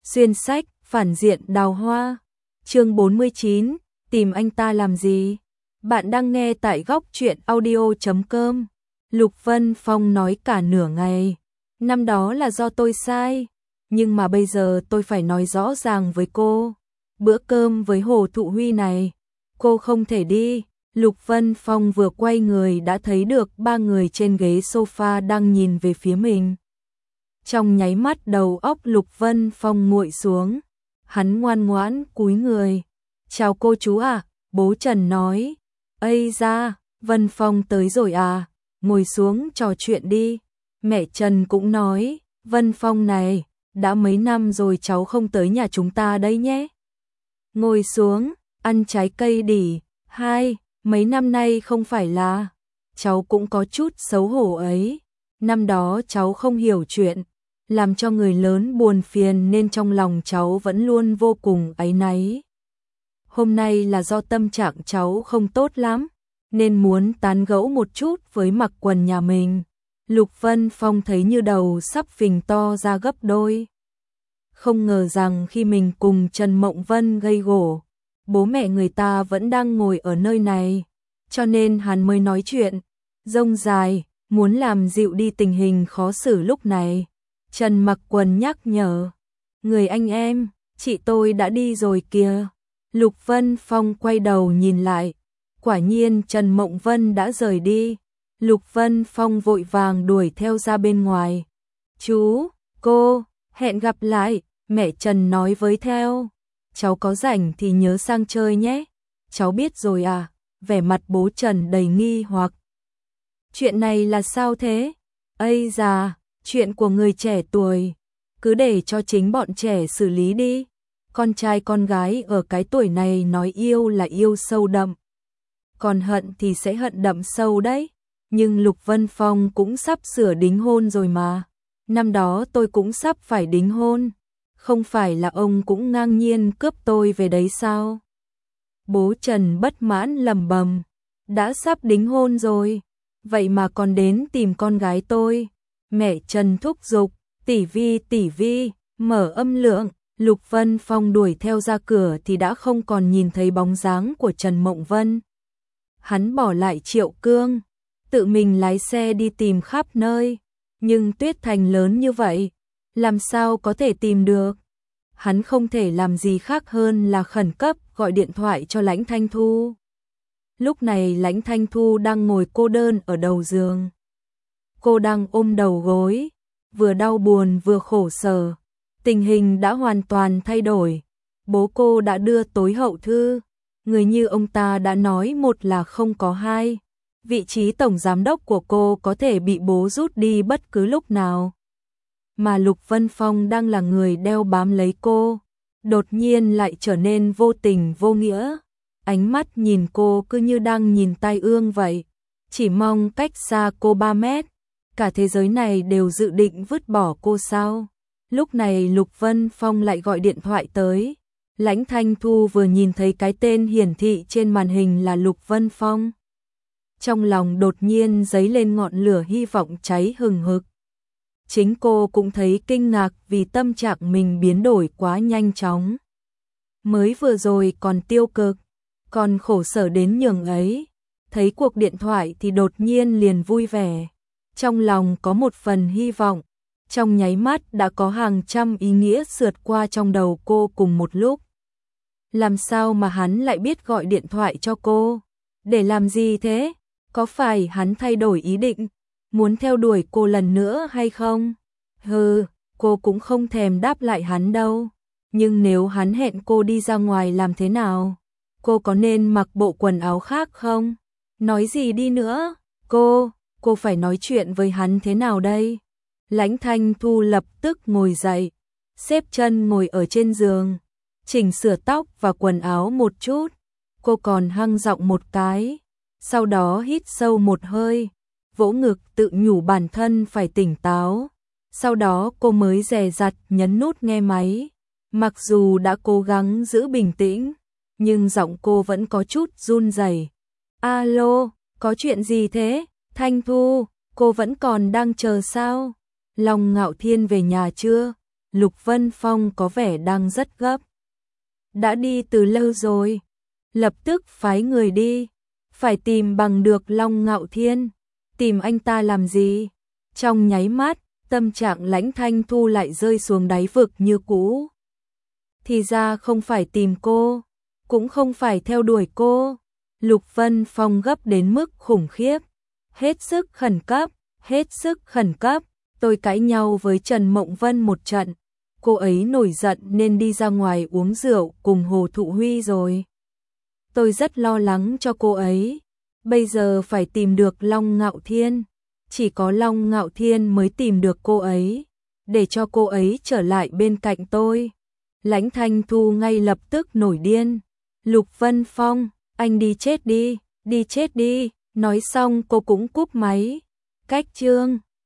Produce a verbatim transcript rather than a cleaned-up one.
Xuyên sách, phản diện đào hoa. Chương bốn mươi chín, tìm anh ta làm gì? Bạn đang nghe tại góc truyện audio chấm com. Lục Vân Phong nói cả nửa ngày. Năm đó là do tôi sai, nhưng mà bây giờ tôi phải nói rõ ràng với cô. Bữa cơm với Hồ Thụ Huy này, cô không thể đi. Lục Vân Phong vừa quay người đã thấy được ba người trên ghế sofa đang nhìn về phía mình. Trong nháy mắt đầu óc Lục Vân Phong nguội xuống, hắn ngoan ngoãn cúi người. Chào cô chú à, bố Trần nói. Ây da, Vân Phong tới rồi à, ngồi xuống trò chuyện đi. Mẹ Trần cũng nói, Vân Phong này, đã mấy năm rồi cháu không tới nhà chúng ta đấy nhé. Ngồi xuống, ăn trái cây đi. Hai, mấy năm nay không phải là, cháu cũng có chút xấu hổ ấy. Năm đó cháu không hiểu chuyện, làm cho người lớn buồn phiền nên trong lòng cháu vẫn luôn vô cùng áy náy. Hôm nay là do tâm trạng cháu không tốt lắm, nên muốn tán gẫu một chút với Mặc Quần nhà mình. Lục Vân Phong thấy như đầu sắp phình to ra gấp đôi. Không ngờ rằng khi mình cùng Trần Mộng Vân gây gổ, bố mẹ người ta vẫn đang ngồi ở nơi này, cho nên hắn mới nói chuyện rông dài, muốn làm dịu đi tình hình khó xử lúc này. Trần Mặc Quần nhắc nhở, người anh em, chị tôi đã đi rồi kìa. Lục Vân Phong quay đầu nhìn lại, quả nhiên Trần Mộng Vân đã rời đi. Lục Vân Phong vội vàng đuổi theo ra bên ngoài. Chú, cô, hẹn gặp lại, mẹ Trần nói với theo. Cháu có rảnh thì nhớ sang chơi nhé. Cháu biết rồi à, vẻ mặt bố Trần đầy nghi hoặc. Chuyện này là sao thế? Ây da, chuyện của người trẻ tuổi, cứ để cho chính bọn trẻ xử lý đi. Con trai con gái ở cái tuổi này nói yêu là yêu sâu đậm, còn hận thì sẽ hận đậm sâu đấy. Nhưng Lục Vân Phong cũng sắp sửa đính hôn rồi mà. Năm đó tôi cũng sắp phải đính hôn, không phải là ông cũng ngang nhiên cướp tôi về đấy sao? Bố Trần bất mãn lầm bầm, đã sắp đính hôn rồi, vậy mà còn đến tìm con gái tôi. Mẹ Trần thúc giục, tỷ vi tỷ vi, mở âm lượng. Lục Vân Phong đuổi theo ra cửa thì đã không còn nhìn thấy bóng dáng của Trần Mộng Vân. Hắn bỏ lại Triệu Cương, tự mình lái xe đi tìm khắp nơi, nhưng Tuyết Thành lớn như vậy, làm sao có thể tìm được. Hắn không thể làm gì khác hơn là khẩn cấp gọi điện thoại cho Lãnh Thanh Thu. Lúc này Lãnh Thanh Thu đang ngồi cô đơn ở đầu giường. Cô đang ôm đầu gối, vừa đau buồn vừa khổ sở. Tình hình đã hoàn toàn thay đổi. Bố cô đã đưa tối hậu thư. Người như ông ta đã nói một là không có hai. Vị trí tổng giám đốc của cô có thể bị bố rút đi bất cứ lúc nào. Mà Lục Vân Phong đang là người đeo bám lấy cô, đột nhiên lại trở nên vô tình vô nghĩa. Ánh mắt nhìn cô cứ như đang nhìn tai ương vậy. Chỉ mong cách xa cô ba mét. Cả thế giới này đều dự định vứt bỏ cô sao? Lúc này Lục Vân Phong lại gọi điện thoại tới. Lãnh Thanh Thu vừa nhìn thấy cái tên hiển thị trên màn hình là Lục Vân Phong, trong lòng đột nhiên dấy lên ngọn lửa hy vọng cháy hừng hực. Chính cô cũng thấy kinh ngạc vì tâm trạng mình biến đổi quá nhanh chóng. Mới vừa rồi còn tiêu cực, còn khổ sở đến nhường ấy, thấy cuộc điện thoại thì đột nhiên liền vui vẻ. Trong lòng có một phần hy vọng. Trong nháy mắt đã có hàng trăm ý nghĩa sượt qua trong đầu cô cùng một lúc. Làm sao mà hắn lại biết gọi điện thoại cho cô? Để làm gì thế? Có phải hắn thay đổi ý định, muốn theo đuổi cô lần nữa hay không? Hừ, cô cũng không thèm đáp lại hắn đâu. Nhưng nếu hắn hẹn cô đi ra ngoài làm thế nào? Cô có nên mặc bộ quần áo khác không? Nói gì đi nữa? Cô, cô phải nói chuyện với hắn thế nào đây? Lãnh Thanh Thu lập tức ngồi dậy, xếp chân ngồi ở trên giường, chỉnh sửa tóc và quần áo một chút. Cô còn hăng giọng một cái, sau đó hít sâu một hơi, vỗ ngực tự nhủ bản thân phải tỉnh táo. Sau đó cô mới dè dặt nhấn nút nghe máy. Mặc dù đã cố gắng giữ bình tĩnh, nhưng giọng cô vẫn có chút run rẩy. Alo, có chuyện gì thế? Thanh Thu, cô vẫn còn đang chờ sao? Long Ngạo Thiên về nhà chưa? Lục Vân Phong có vẻ đang rất gấp. Đã đi từ lâu rồi, lập tức phái người đi, phải tìm bằng được Long Ngạo Thiên. Tìm anh ta làm gì? Trong nháy mắt, tâm trạng Lãnh Thanh Thu lại rơi xuống đáy vực như cũ. Thì ra không phải tìm cô, cũng không phải theo đuổi cô. Lục Vân Phong gấp đến mức khủng khiếp, hết sức khẩn cấp, hết sức khẩn cấp. Tôi cãi nhau với Trần Mộng Vân một trận, cô ấy nổi giận nên đi ra ngoài uống rượu cùng Hồ Thụ Huy rồi. Tôi rất lo lắng cho cô ấy, bây giờ phải tìm được Long Ngạo Thiên, chỉ có Long Ngạo Thiên mới tìm được cô ấy, để cho cô ấy trở lại bên cạnh tôi. Lãnh Thanh Thu ngay lập tức nổi điên. Lục Vân Phong, anh đi chết đi, đi chết đi. Nói xong cô cũng cúp máy. Cách chương